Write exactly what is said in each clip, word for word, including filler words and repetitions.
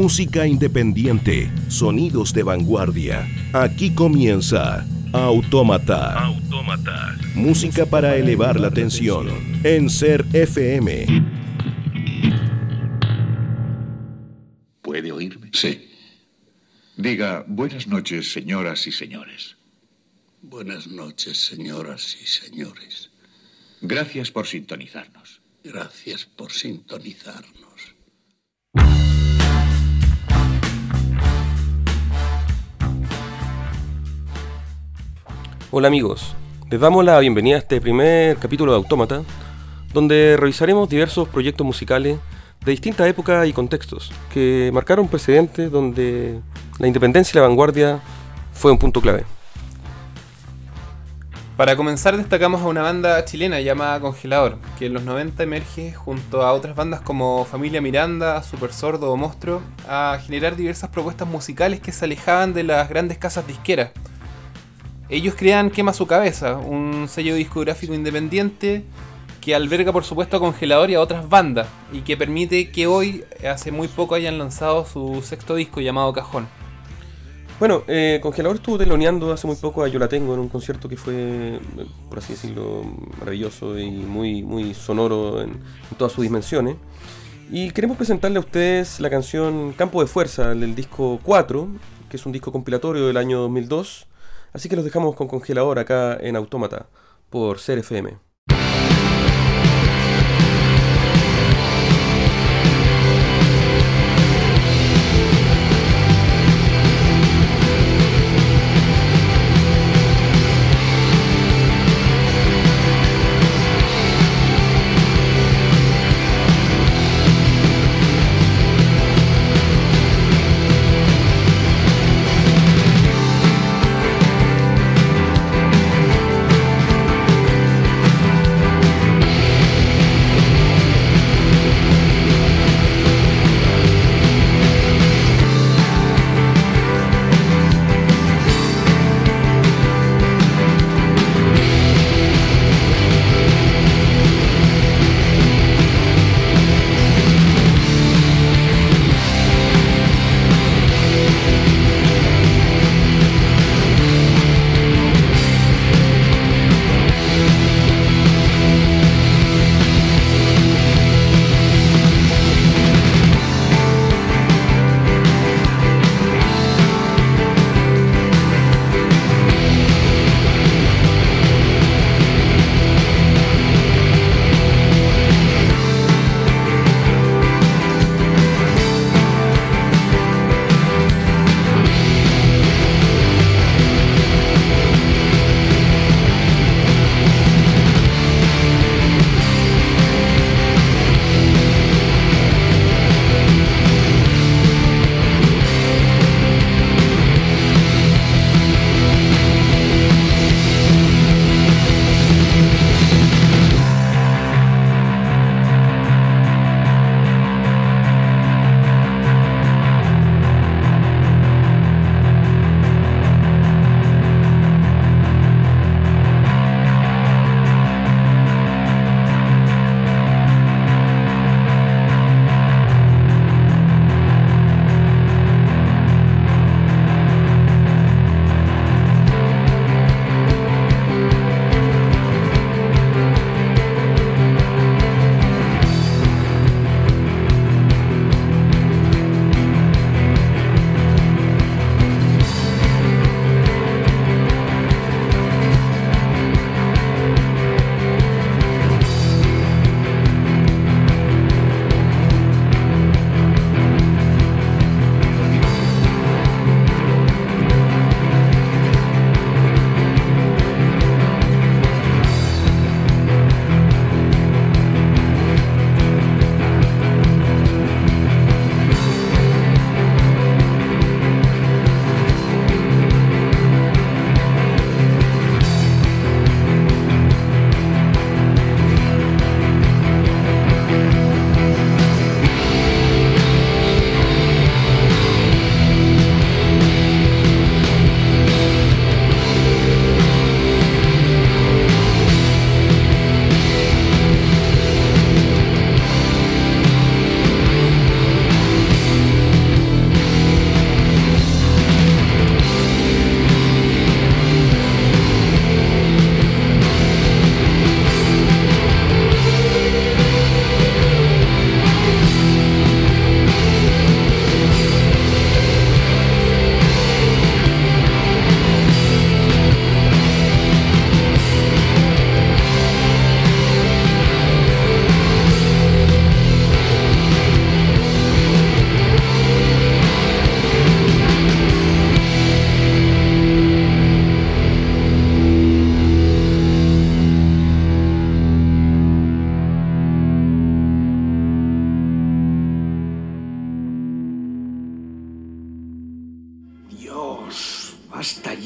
Música independiente, sonidos de vanguardia. Aquí comienza Autómata. Autómata. Música para elevar la tensión en Ser F M. ¿Puede oírme? Sí. Diga, buenas noches, señoras y señores. Buenas noches, señoras y señores. Gracias por sintonizarnos. Gracias por sintonizarnos. Hola amigos, les damos la bienvenida a este primer capítulo de Autómata, donde revisaremos diversos proyectos musicales de distintas épocas y contextos que marcaron precedentes donde la independencia y la vanguardia fue un punto clave. Para comenzar destacamos a una banda chilena llamada Congelador, que en los noventa emerge junto a otras bandas como Familia Miranda, Super Sordo o Monstruo a generar diversas propuestas musicales que se alejaban de las grandes casas disqueras. Ellos crean Quema Su Cabeza, un sello discográfico independiente que alberga por supuesto a Congelador y a otras bandas y que permite que hoy, hace muy poco, hayan lanzado su sexto disco llamado Cajón. Bueno, eh, Congelador estuvo teloneando hace muy poco a Yo La Tengo en un concierto que fue, por así decirlo, maravilloso y muy, muy sonoro en, en todas sus dimensiones. Y queremos presentarle a ustedes la canción Campo de Fuerza del disco cuatro, que es un disco compilatorio del año dos mil dos. Así que los dejamos con Congelador acá en Autómata por Ser F M.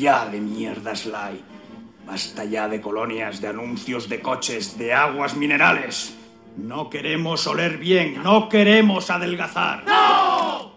ya de mierda, Sly. Basta ya de colonias, de anuncios de coches, de aguas minerales. No queremos oler bien, no queremos adelgazar. ¡No!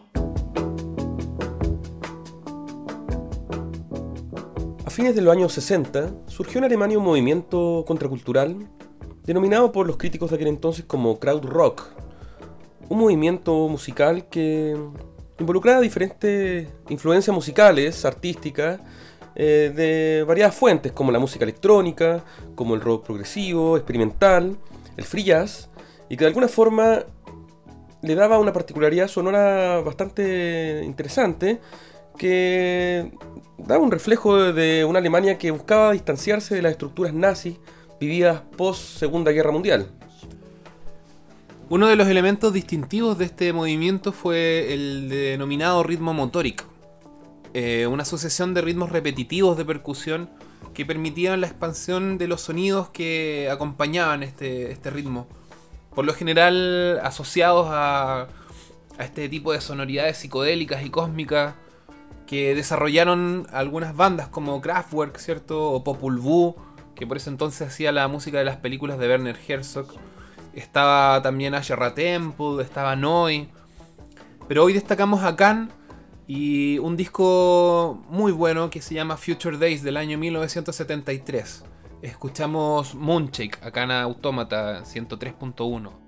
A fines de los años sesenta surgió en Alemania un movimiento contracultural denominado por los críticos de aquel entonces como Krautrock, un movimiento musical que involucraba diferentes influencias musicales, artísticas, eh, de variadas fuentes, como la música electrónica, como el rock progresivo, experimental, el free jazz, y que de alguna forma le daba una particularidad sonora bastante interesante, que daba un reflejo de una Alemania que buscaba distanciarse de las estructuras nazis vividas post Segunda Guerra Mundial. Uno de los elementos distintivos de este movimiento fue el denominado ritmo motórico, eh, una sucesión de ritmos repetitivos de percusión que permitían la expansión de los sonidos que acompañaban este, este ritmo, por lo general asociados a, a este tipo de sonoridades psicodélicas y cósmicas que desarrollaron algunas bandas como Kraftwerk, ¿cierto? O Popol Vuh, que por ese entonces hacía la música de las películas de Werner Herzog. Estaba también Asherah Temple, estaba Neu. Pero hoy destacamos a Can y un disco muy bueno que se llama Future Days del año mil novecientos setenta y tres. Escuchamos Moonshake acá en Autómata ciento tres punto uno.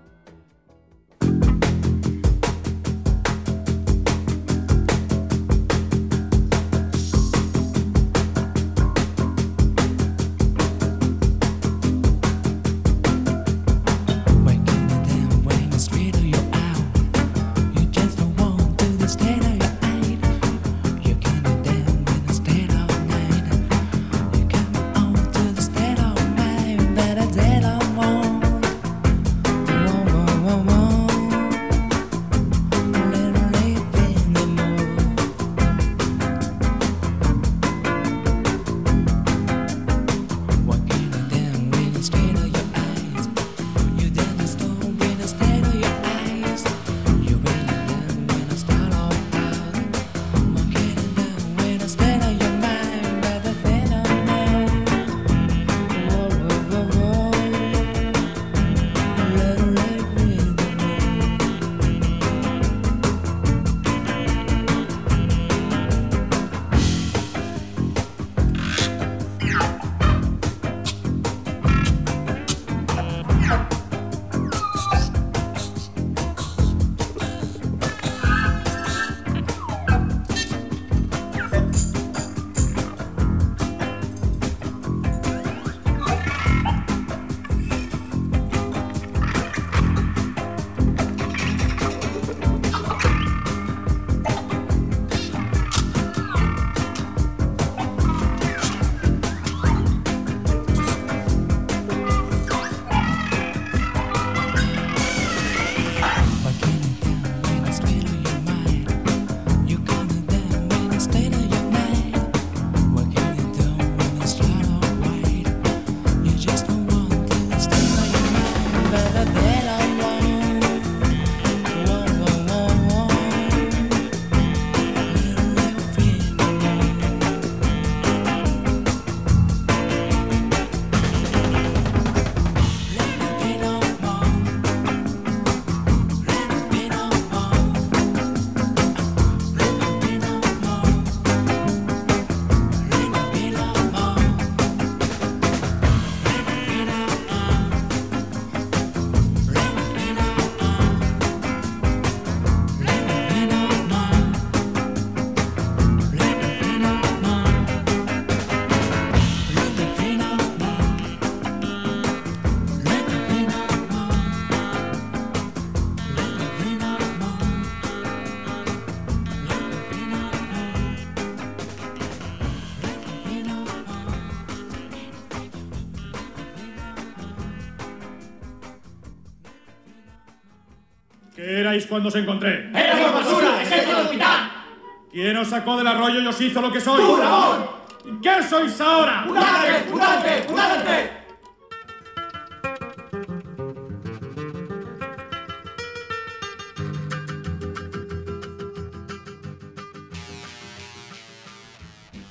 ¿Qué erais cuando os encontré? ¡Éramos basura! ¡Es el hospital! ¿Quién os sacó del arroyo y os hizo lo que sois? ¡Tú, Ramón! ¿Y qué sois ahora? ¡Mudante! ¡Mudante! ¡Mudante!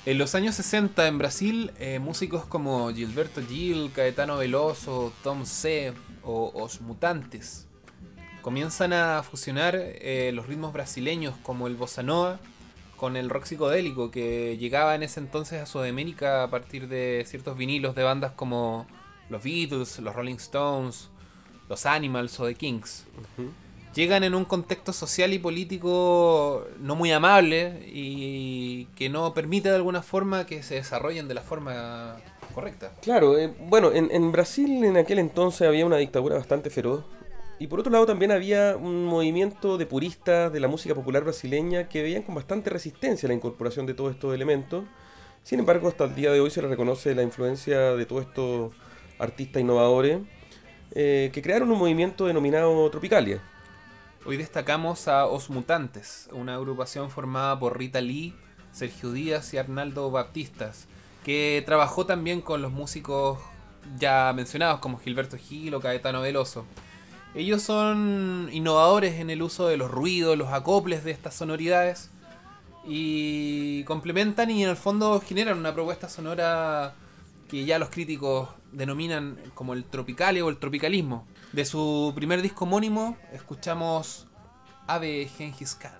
En los años sesenta en Brasil, eh, músicos como Gilberto Gil, Caetano Veloso, Tom C o Os Mutantes comienzan a fusionar eh, los ritmos brasileños como el bossa nova con el rock psicodélico que llegaba en ese entonces a Sudamérica a partir de ciertos vinilos de bandas como los Beatles, los Rolling Stones, los Animals o The Kinks. Uh-huh. Llegan en un contexto social y político no muy amable y que no permite de alguna forma que se desarrollen de la forma correcta. Claro, eh, bueno, en, en Brasil en aquel entonces había una dictadura bastante feroz y por otro lado también había un movimiento de puristas de la música popular brasileña que veían con bastante resistencia la incorporación de todos estos elementos. Sin embargo, hasta el día de hoy se le reconoce la influencia de todos estos artistas innovadores eh, que crearon un movimiento denominado Tropicalia. Hoy destacamos a Os Mutantes, una agrupación formada por Rita Lee, Sergio Díaz y Arnaldo Baptistas, que trabajó también con los músicos ya mencionados como Gilberto Gil o Caetano Veloso. Ellos son innovadores en el uso de los ruidos, los acoples de estas sonoridades y complementan y en el fondo generan una propuesta sonora que ya los críticos denominan como el tropicalia o el tropicalismo. De su primer disco homónimo escuchamos Ave Gengis Khan.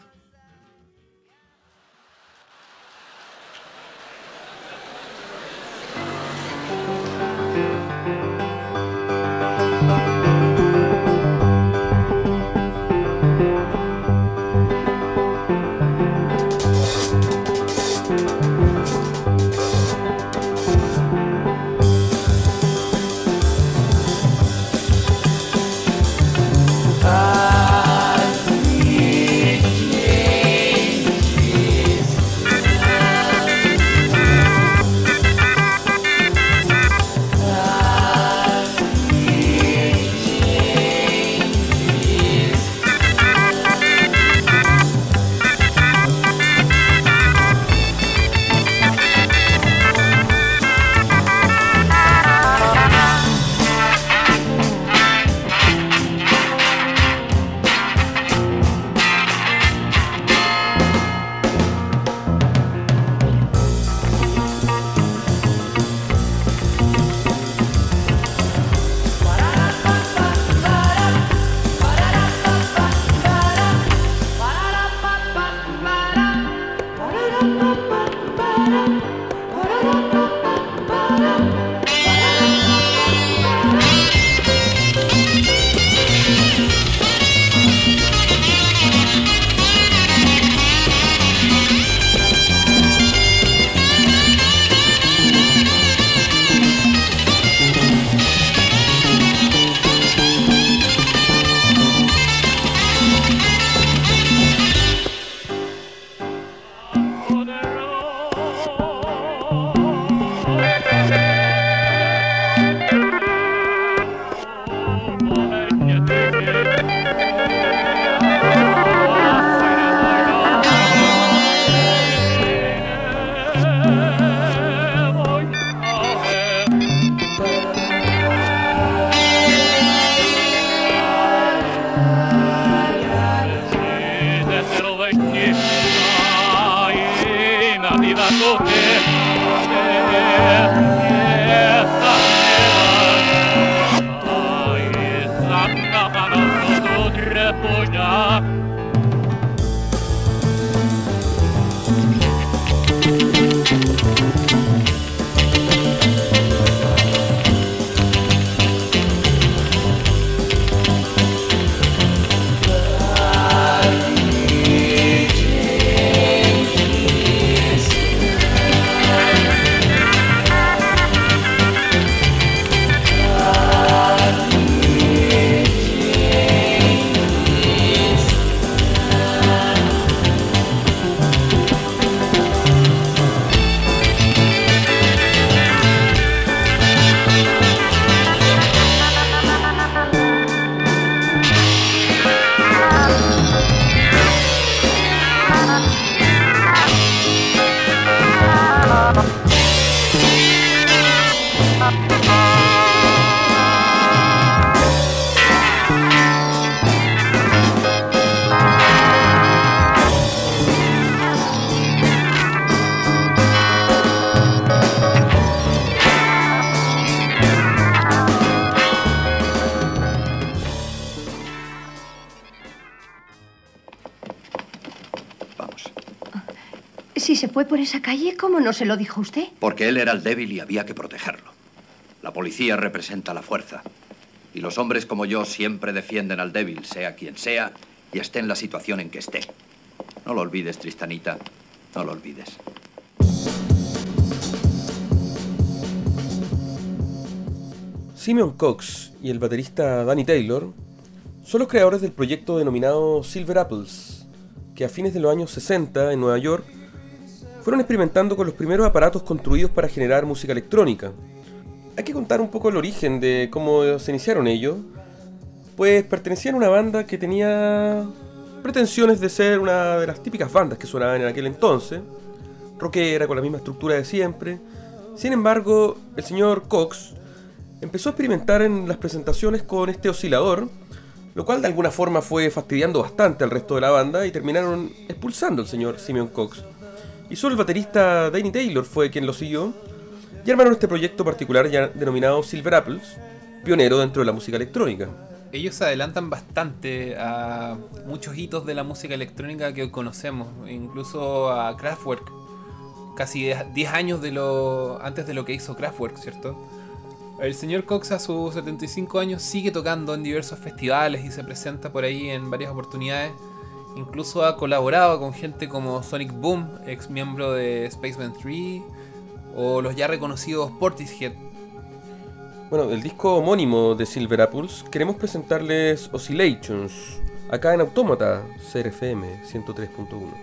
Si se fue por esa calle, ¿cómo no se lo dijo usted? Porque él era el débil y había que protegerlo. La policía representa la fuerza. Y los hombres como yo siempre defienden al débil, sea quien sea, y esté en la situación en que esté. No lo olvides, Tristanita. No lo olvides. Simeon Cox y el baterista Danny Taylor son los creadores del proyecto denominado Silver Apples, que a fines de los años sesenta en Nueva York fueron experimentando con los primeros aparatos construidos para generar música electrónica. Hay que contar un poco el origen de cómo se iniciaron ellos, pues pertenecían a una banda que tenía pretensiones de ser una de las típicas bandas que sonaban en aquel entonces, rockera, con la misma estructura de siempre. Sin embargo, el señor Cox empezó a experimentar en las presentaciones con este oscilador, lo cual de alguna forma fue fastidiando bastante al resto de la banda y terminaron expulsando al señor Simeon Cox. Y solo el baterista Danny Taylor fue quien lo siguió y armaron este proyecto particular ya denominado Silver Apples, pionero dentro de la música electrónica. Ellos se adelantan bastante a muchos hitos de la música electrónica que hoy conocemos, incluso a Kraftwerk, casi diez años de lo, antes de lo que hizo Kraftwerk, ¿cierto? El señor Cox a sus setenta y cinco años sigue tocando en diversos festivales y se presenta por ahí en varias oportunidades. Incluso ha colaborado con gente como Sonic Boom, ex miembro de Spaceman tres, o los ya reconocidos Portishead. Bueno, el disco homónimo de Silver Apples, queremos presentarles Oscillations, acá en Autómata, C R F M ciento tres punto uno.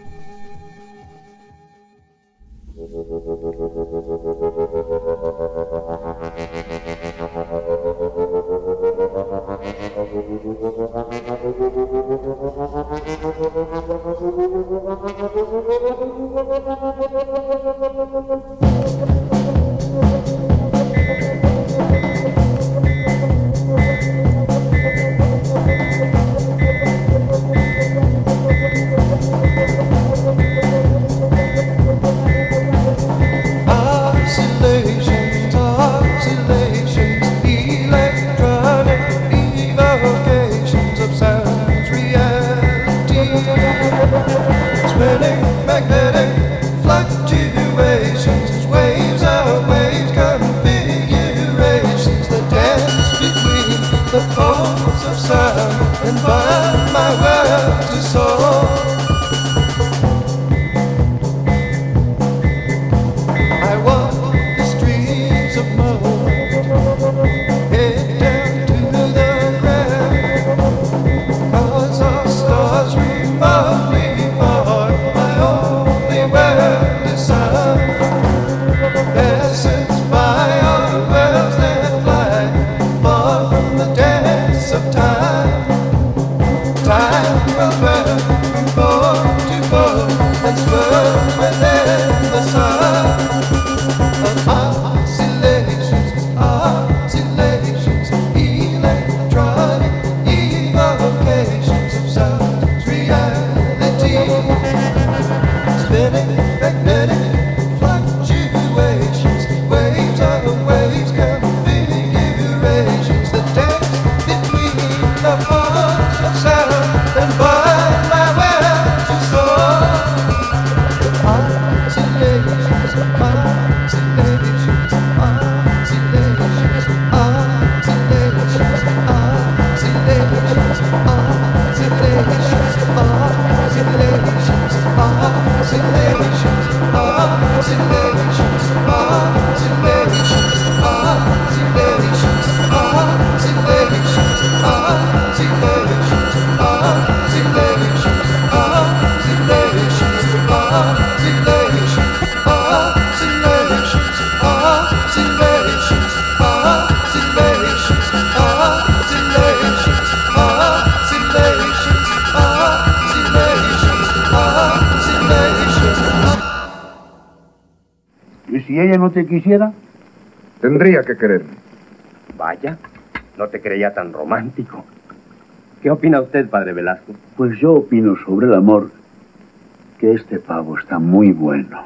Si ella no te quisiera, tendría que quererme. Vaya, no te creía tan romántico. ¿Qué opina usted, padre Velasco? Pues yo opino sobre el amor que este pavo está muy bueno.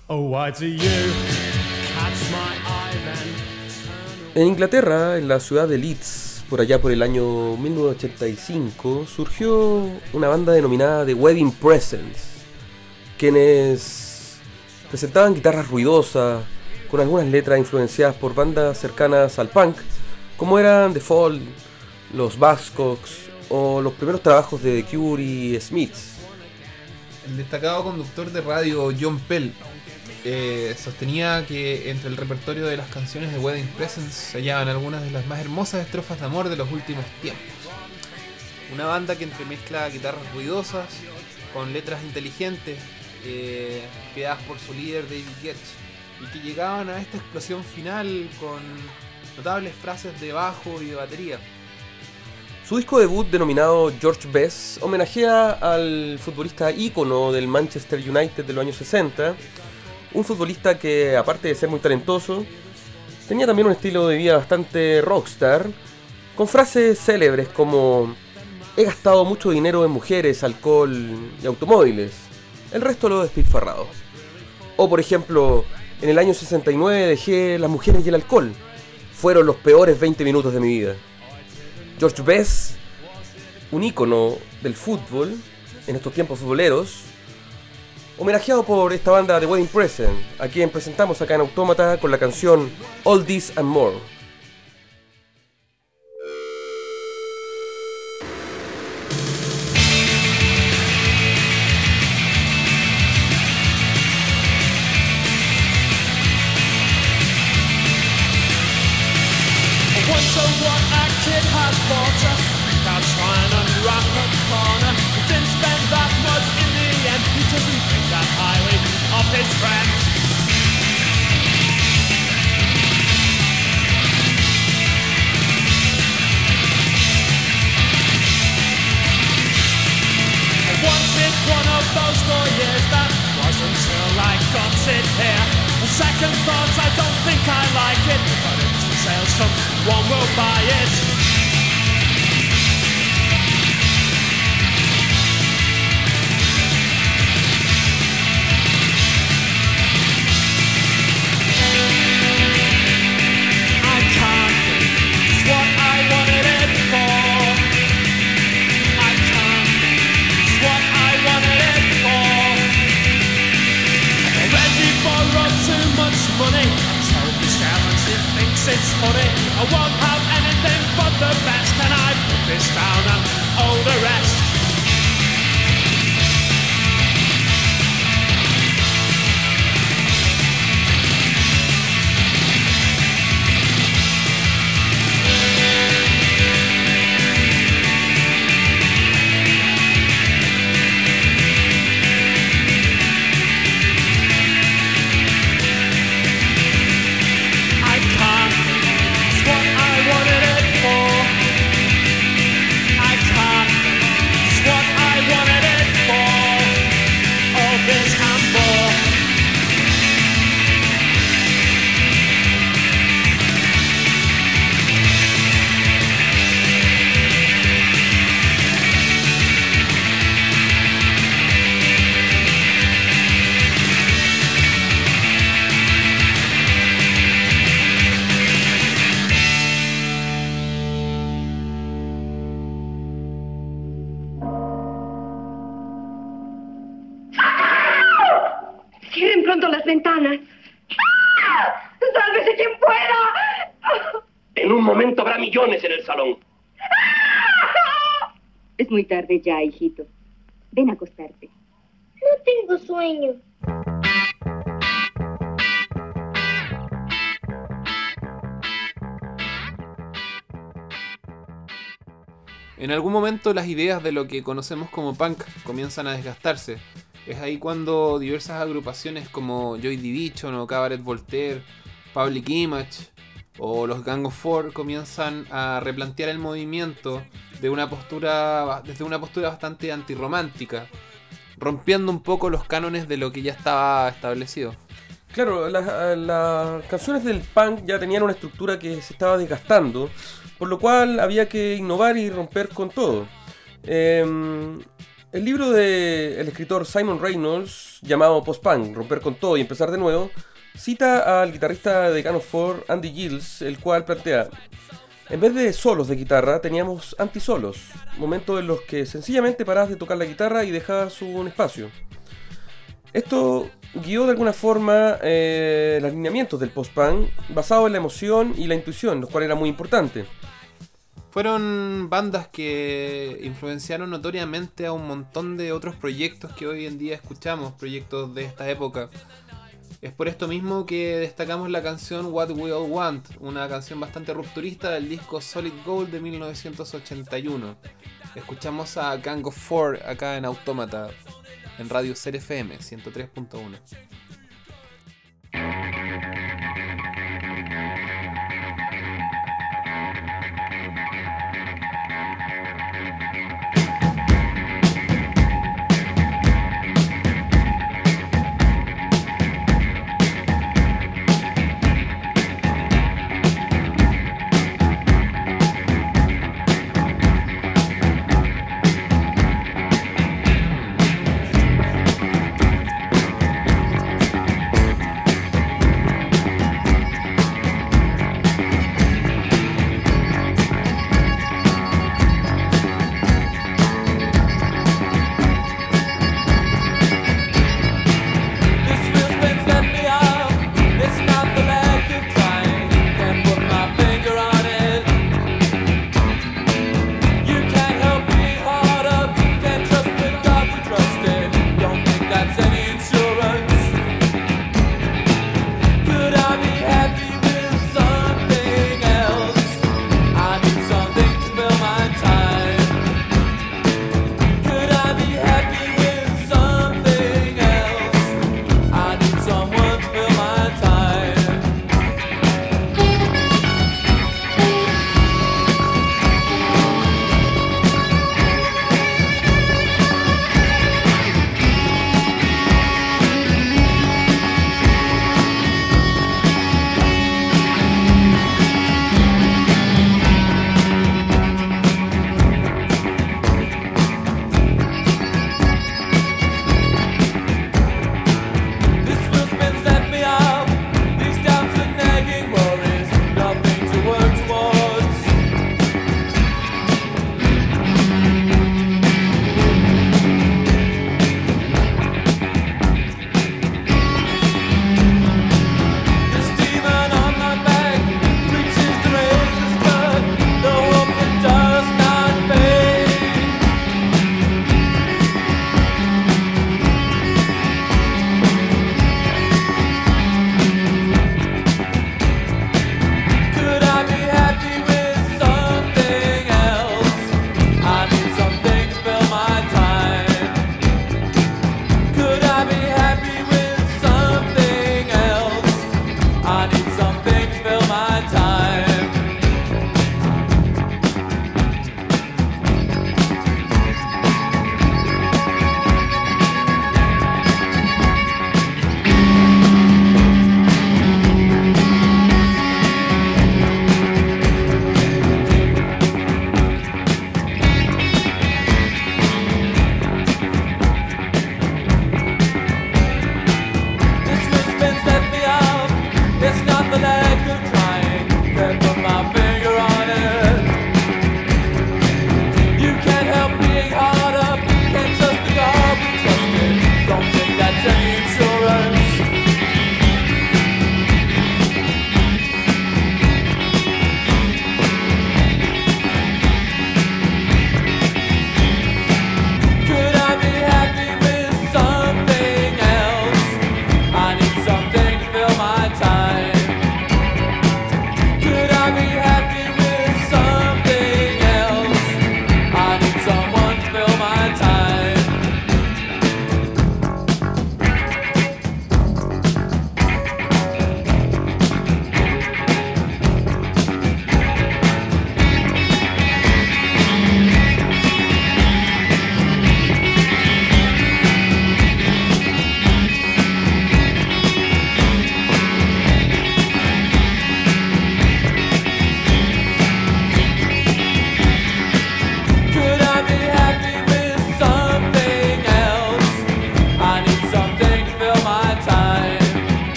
En Inglaterra, en la ciudad de Leeds, por allá por el año mil novecientos ochenta y cinco, surgió una banda denominada The Wedding Presents, quienes presentaban guitarras ruidosas, con algunas letras influenciadas por bandas cercanas al punk, como eran The Fall, los Buzzcocks o los primeros trabajos de The Cure y Smiths. El destacado conductor de radio John Pell eh, sostenía que entre el repertorio de las canciones de Wedding Presents se hallaban algunas de las más hermosas estrofas de amor de los últimos tiempos. Una banda que entremezcla guitarras ruidosas con letras inteligentes eh, creadas por su líder David Gedge, y que llegaban a esta explosión final con notables frases de bajo y de batería. Su disco debut, denominado George Best, homenajea al futbolista ícono del Manchester United de los años sesenta, un futbolista que, aparte de ser muy talentoso, tenía también un estilo de vida bastante rockstar, con frases célebres como: he gastado mucho dinero en mujeres, alcohol y automóviles, el resto lo he despilfarrado. O por ejemplo: en el año sesenta y nueve dejé las mujeres y el alcohol, fueron los peores veinte minutos de mi vida. George Best, un ícono del fútbol en estos tiempos futboleros, homenajeado por esta banda de Wedding Present, a quien presentamos acá en Autómata con la canción All This and More. It's funny, I won't have anything but the best, and I put this down and all the rest. Ventanas. ¡Sálvese quien pueda! En un momento habrá millones en el salón. Es muy tarde ya, hijito. Ven a acostarte. No tengo sueño. En algún momento las ideas de lo que conocemos como punk comienzan a desgastarse. Es ahí cuando diversas agrupaciones como Joy Division o Cabaret Voltaire, Public Image o los Gang of Four comienzan a replantear el movimiento de una postura, desde una postura bastante antirromántica, rompiendo un poco los cánones de lo que ya estaba establecido. Claro, las, las canciones del punk ya tenían una estructura que se estaba desgastando, por lo cual había que innovar y romper con todo. Eh, El libro del escritor Simon Reynolds, llamado Post-Punk, Romper con Todo y Empezar de Nuevo, cita al guitarrista de Gang of Four, Andy Giles, el cual plantea: en vez de solos de guitarra, teníamos antisolos, momentos en los que sencillamente parabas de tocar la guitarra y dejabas un espacio. Esto guió de alguna forma eh, los lineamientos del post-punk, basado en la emoción y la intuición, lo cual era muy importante. Fueron bandas que influenciaron notoriamente a un montón de otros proyectos que hoy en día escuchamos, proyectos de esta época. Es por esto mismo que destacamos la canción What We All Want, una canción bastante rupturista del disco Solid Gold de mil novecientos ochenta y uno. Escuchamos a Gang of Four acá en Autómata, en Radio Ser F M ciento tres punto uno.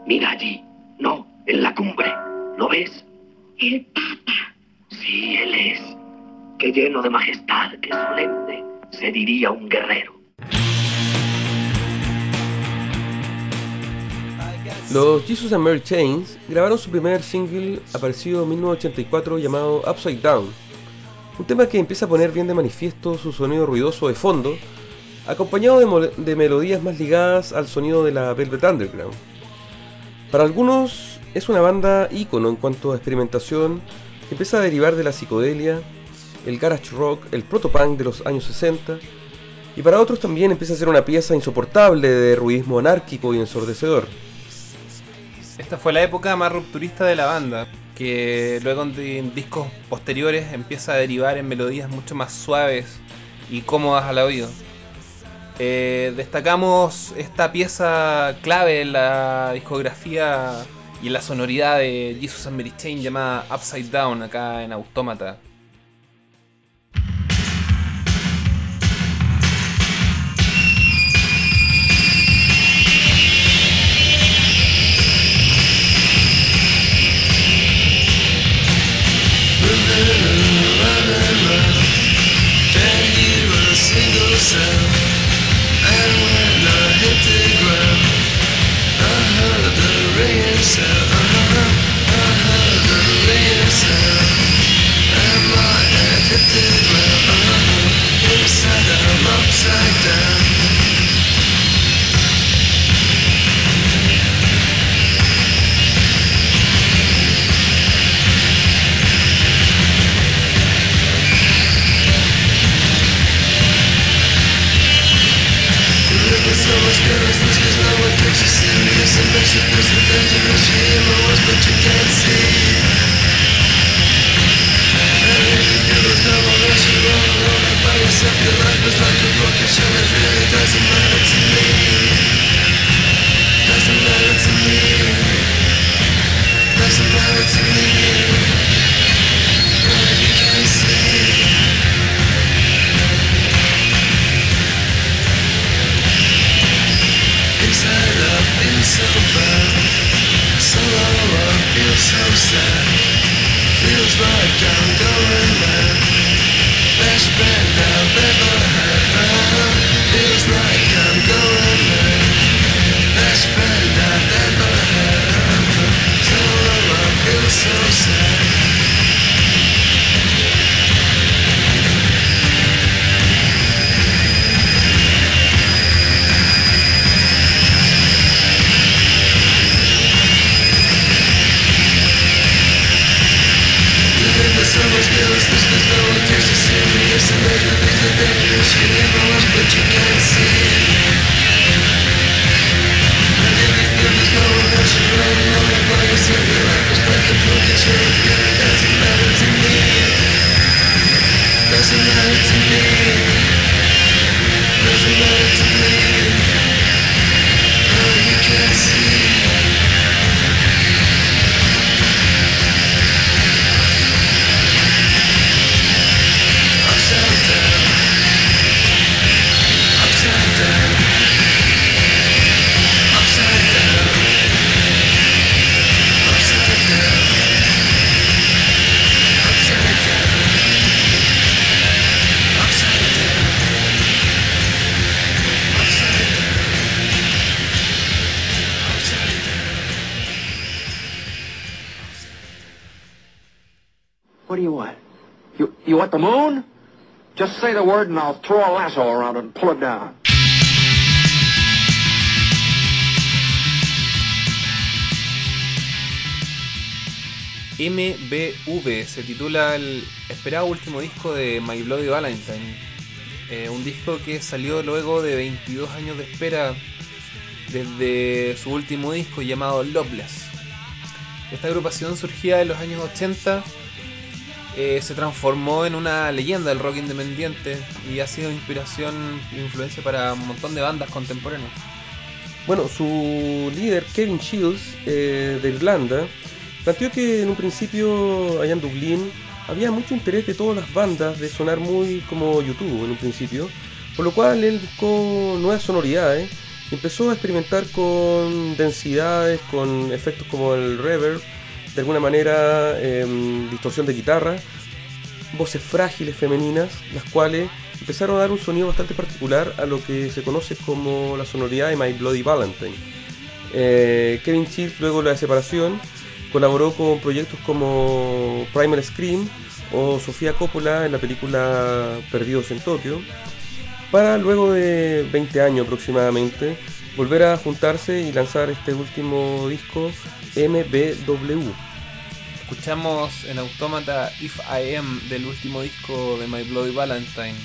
Mira allí. No, en la cumbre. ¿Lo ves? El Papa. Sí, él es. Qué lleno de majestad, qué solemne. Se diría un guerrero. Los Jesus and Mary Chains grabaron su primer single aparecido en mil novecientos ochenta y cuatro llamado Upside Down, un tema que empieza a poner bien de manifiesto su sonido ruidoso de fondo, acompañado de, mo- de melodías más ligadas al sonido de la Velvet Underground. Para algunos es una banda ícono en cuanto a experimentación que empieza a derivar de la psicodelia, el garage rock, el protopunk de los años sesenta, y para otros también empieza a ser una pieza insoportable de ruidismo anárquico y ensordecedor. Esta fue la época más rupturista de la banda, que luego en discos posteriores empieza a derivar en melodías mucho más suaves y cómodas al oído. Eh, destacamos esta pieza clave en la discografía y en la sonoridad de Jesus and Mary Chain llamada Upside Down acá en Autómata. What do you want? You, you want the moon? Just say the word and I'll throw a lasso around it and pull it down. M B V se titula el esperado último disco de My Bloody Valentine, eh, un disco que salió luego de veintidós años de espera desde su último disco llamado Loveless. Esta agrupación surgida en los años ochenta eh, se transformó en una leyenda del rock independiente y ha sido inspiración e influencia para un montón de bandas contemporáneas. Bueno, su líder Kevin Shields, eh, de Irlanda, planteó que en un principio allá en Dublín había mucho interés de todas las bandas de sonar muy como YouTube en un principio, por lo cual él buscó nuevas sonoridades Empezó a experimentar con densidades, con efectos como el reverb, de alguna manera eh, distorsión de guitarra, voces frágiles femeninas, las cuales empezaron a dar un sonido bastante particular a lo que se conoce como la sonoridad de My Bloody Valentine. Eh, Kevin Shields, luego de la separación, colaboró con proyectos como Primal Scream o Sofía Coppola en la película Perdidos en Tokio, para luego de veinte años aproximadamente volver a juntarse y lanzar este último disco, M B W. Escuchamos en Autómata If I Am del último disco de My Bloody Valentine.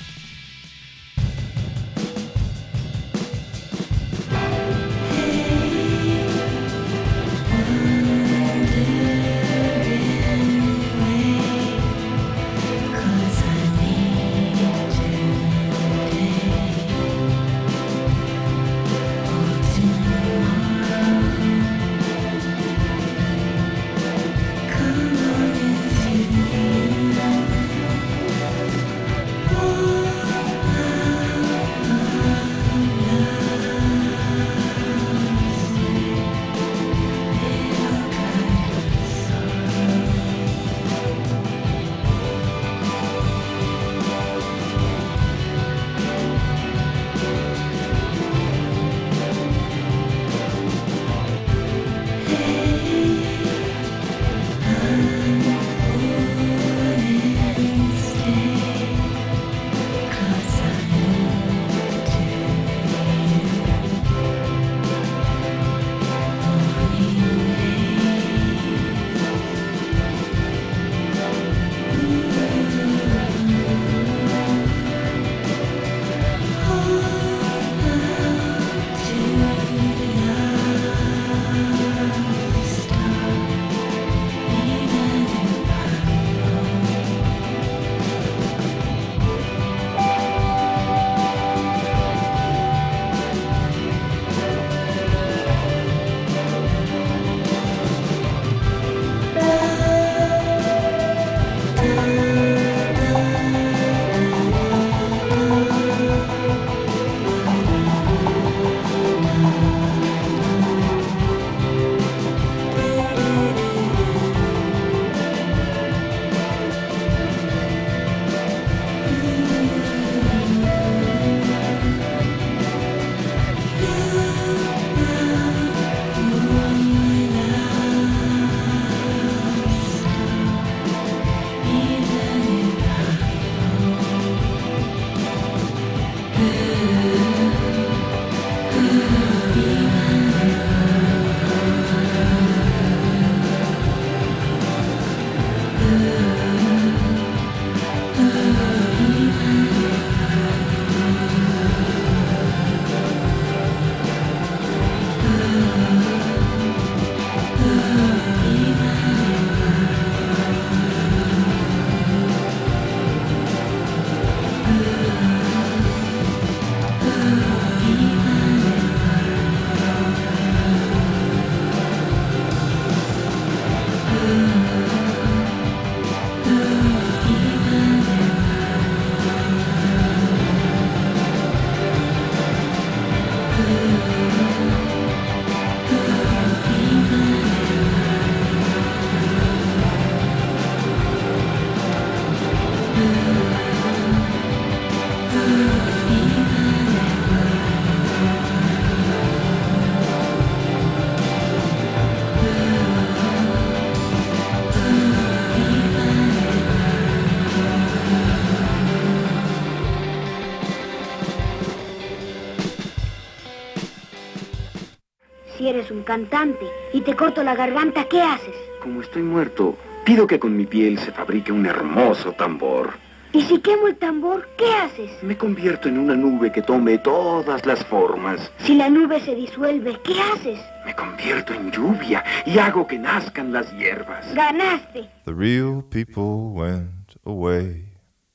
Si eres un cantante y te corto la garganta, ¿qué haces? Como estoy muerto, pido que con mi piel se fabrique un hermoso tambor. ¿Y si quemo el tambor, qué haces? Me convierto en una nube que tome todas las formas. Si la nube se disuelve, ¿qué haces? Me convierto en lluvia y hago que nazcan las hierbas. ¡Ganaste! The real people went away.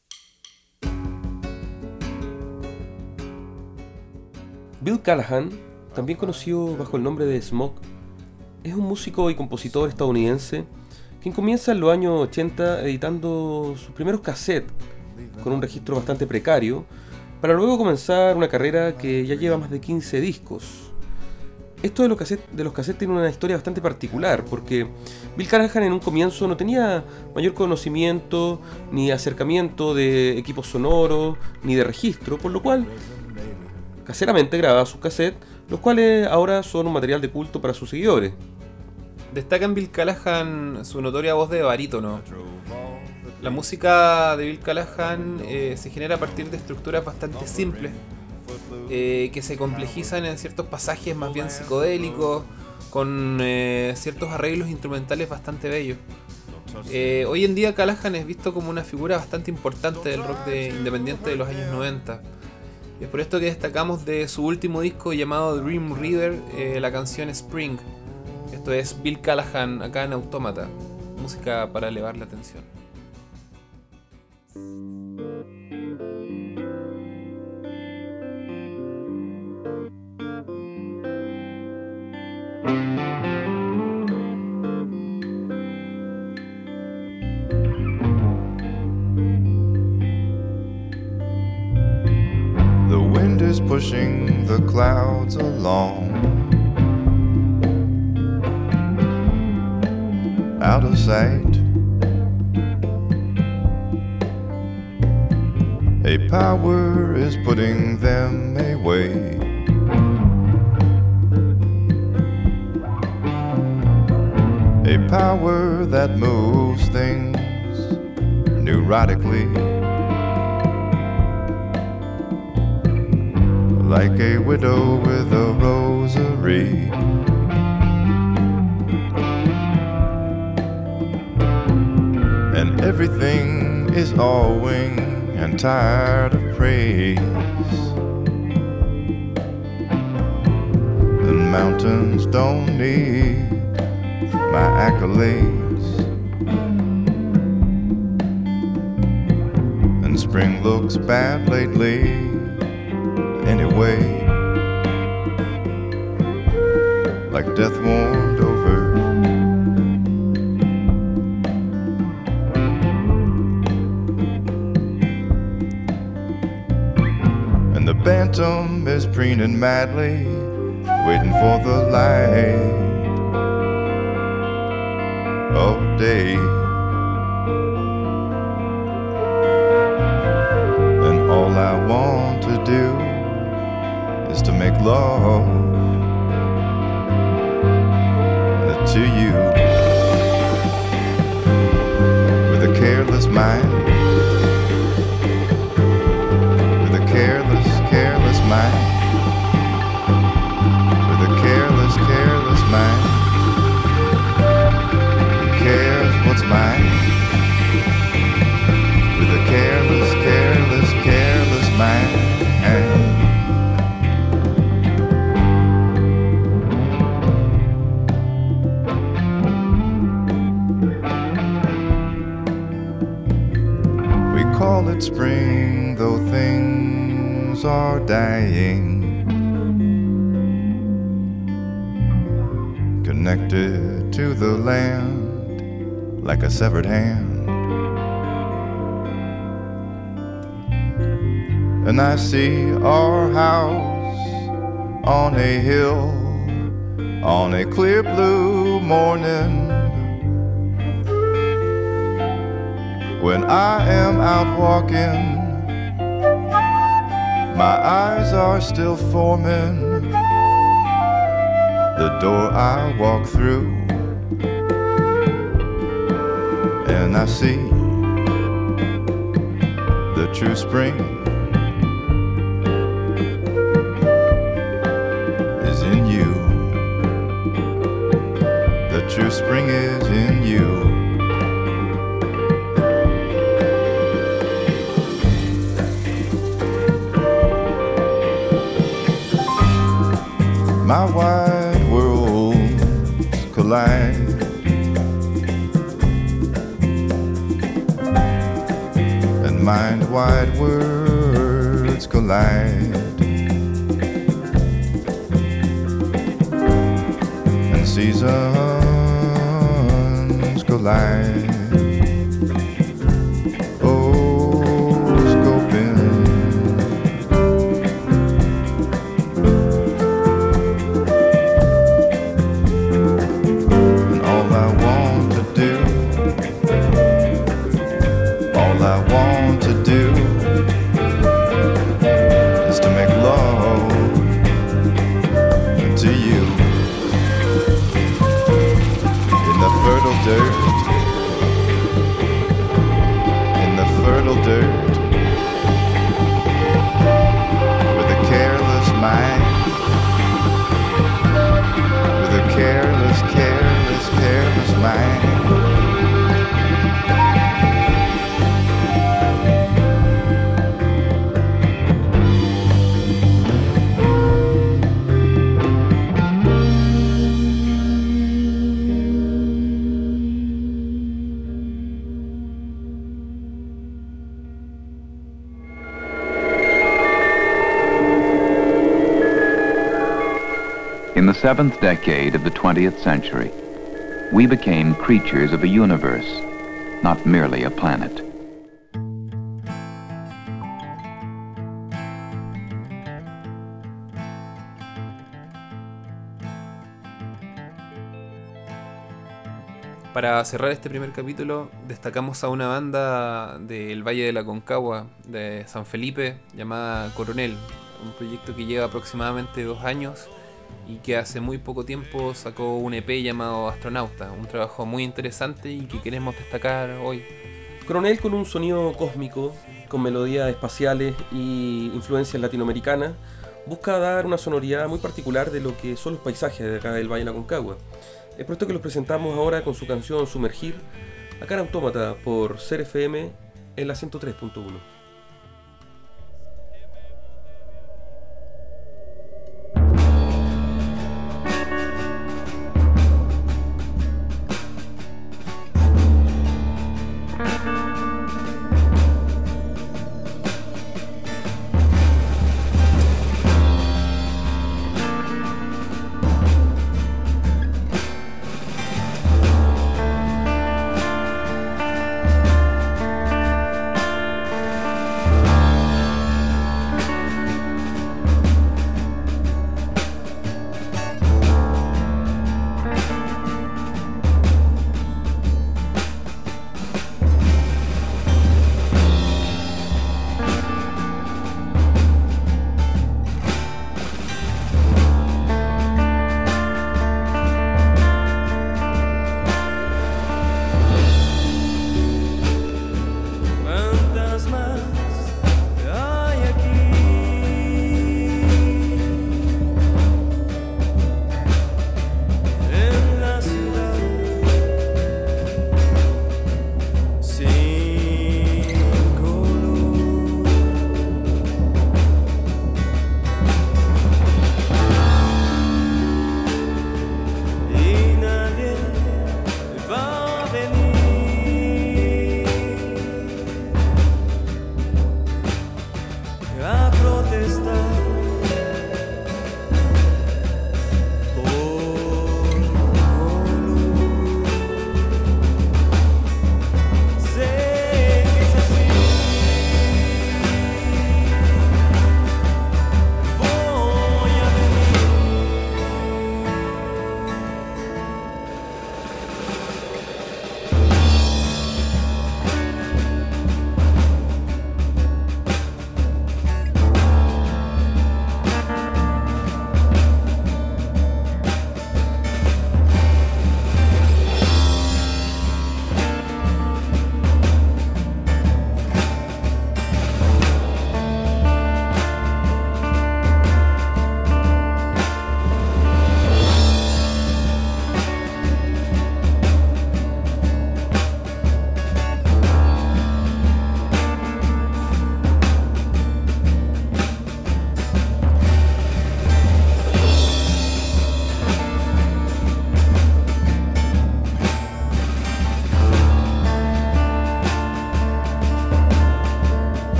Bill Callahan, también conocido bajo el nombre de Smoke, es un músico y compositor estadounidense quien comienza en los años ochenta editando sus primeros cassettes con un registro bastante precario, para luego comenzar una carrera que ya lleva más de quince discos. Esto de los cassettes, de los cassettes tiene una historia bastante particular, porque Bill Callahan en un comienzo no tenía mayor conocimiento ni acercamiento de equipos sonoros ni de registro, por lo cual caseramente grababa sus cassettes, los cuales ahora son un material de culto para sus seguidores. Destaca en Bill Callahan su notoria voz de barítono. La música de Bill Callahan eh, se genera a partir de estructuras bastante simples, eh, que se complejizan en ciertos pasajes más bien psicodélicos, con eh, ciertos arreglos instrumentales bastante bellos. Eh, hoy en día Callahan es visto como una figura bastante importante del rock de independiente de los años noventa. Es por esto que destacamos de su último disco llamado Dream Reader eh, la canción Spring. Esto es Bill Callahan acá en Autómata, música para elevar la tensión. The wind is pushing the clouds along, out of sight. A power is putting them away. A power that moves things neurotically, like a widow with a rosary. And everything is all wing and tired of praise. The mountains don't need my accolades, and spring looks bad lately anyway, like death warmed over. And the bantam is preening madly, waiting for the light of day. And all I want to do is to make love to you with a careless mind, with a careless, careless mind, with a careless, careless mind. Who cares what's mine? With a careless, careless, careless mind. Call it spring, though things are dying, connected to the land like a severed hand. And I see our house on a hill on a clear blue morning, when I am out walking, my eyes are still forming the door I walk through, and I see the true spring is in you. The true spring is in you. My wide worlds collide, and mind-wide words collide, and seasons collide. Oh, scoping dirt, in the fertile dirt, with a careless mind, with a careless, careless, careless mind. In the seventh decade of the twentieth century, we became creatures of a universe, not merely a planet. Para cerrar este primer capítulo, destacamos a una banda del Valle de la Concagua, de San Felipe, llamada Coronel, un proyecto que lleva aproximadamente dos años y que hace muy poco tiempo sacó un E P llamado Astronauta, un trabajo muy interesante y que queremos destacar hoy. Coronel, con un sonido cósmico, con melodías espaciales y influencias latinoamericanas, busca dar una sonoridad muy particular de lo que son los paisajes de acá del Valle de la Concagua. Es por esto que los presentamos ahora con su canción Sumergir, acá en Autómata por Ser F M en la ciento tres punto uno.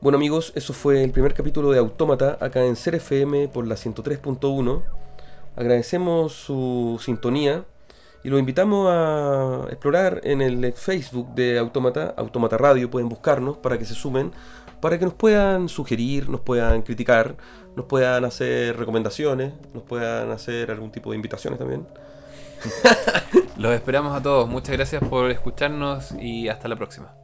Bueno amigos, eso fue el primer capítulo de Autómata acá en Ser F M por la ciento tres punto uno. Agradecemos su sintonía y los invitamos a explorar en el Facebook de Autómata, Autómata Radio, pueden buscarnos para que se sumen, para que nos puedan sugerir, nos puedan criticar, nos puedan hacer recomendaciones, nos puedan hacer algún tipo de invitaciones también. Los esperamos a todos, muchas gracias por escucharnos y hasta la próxima.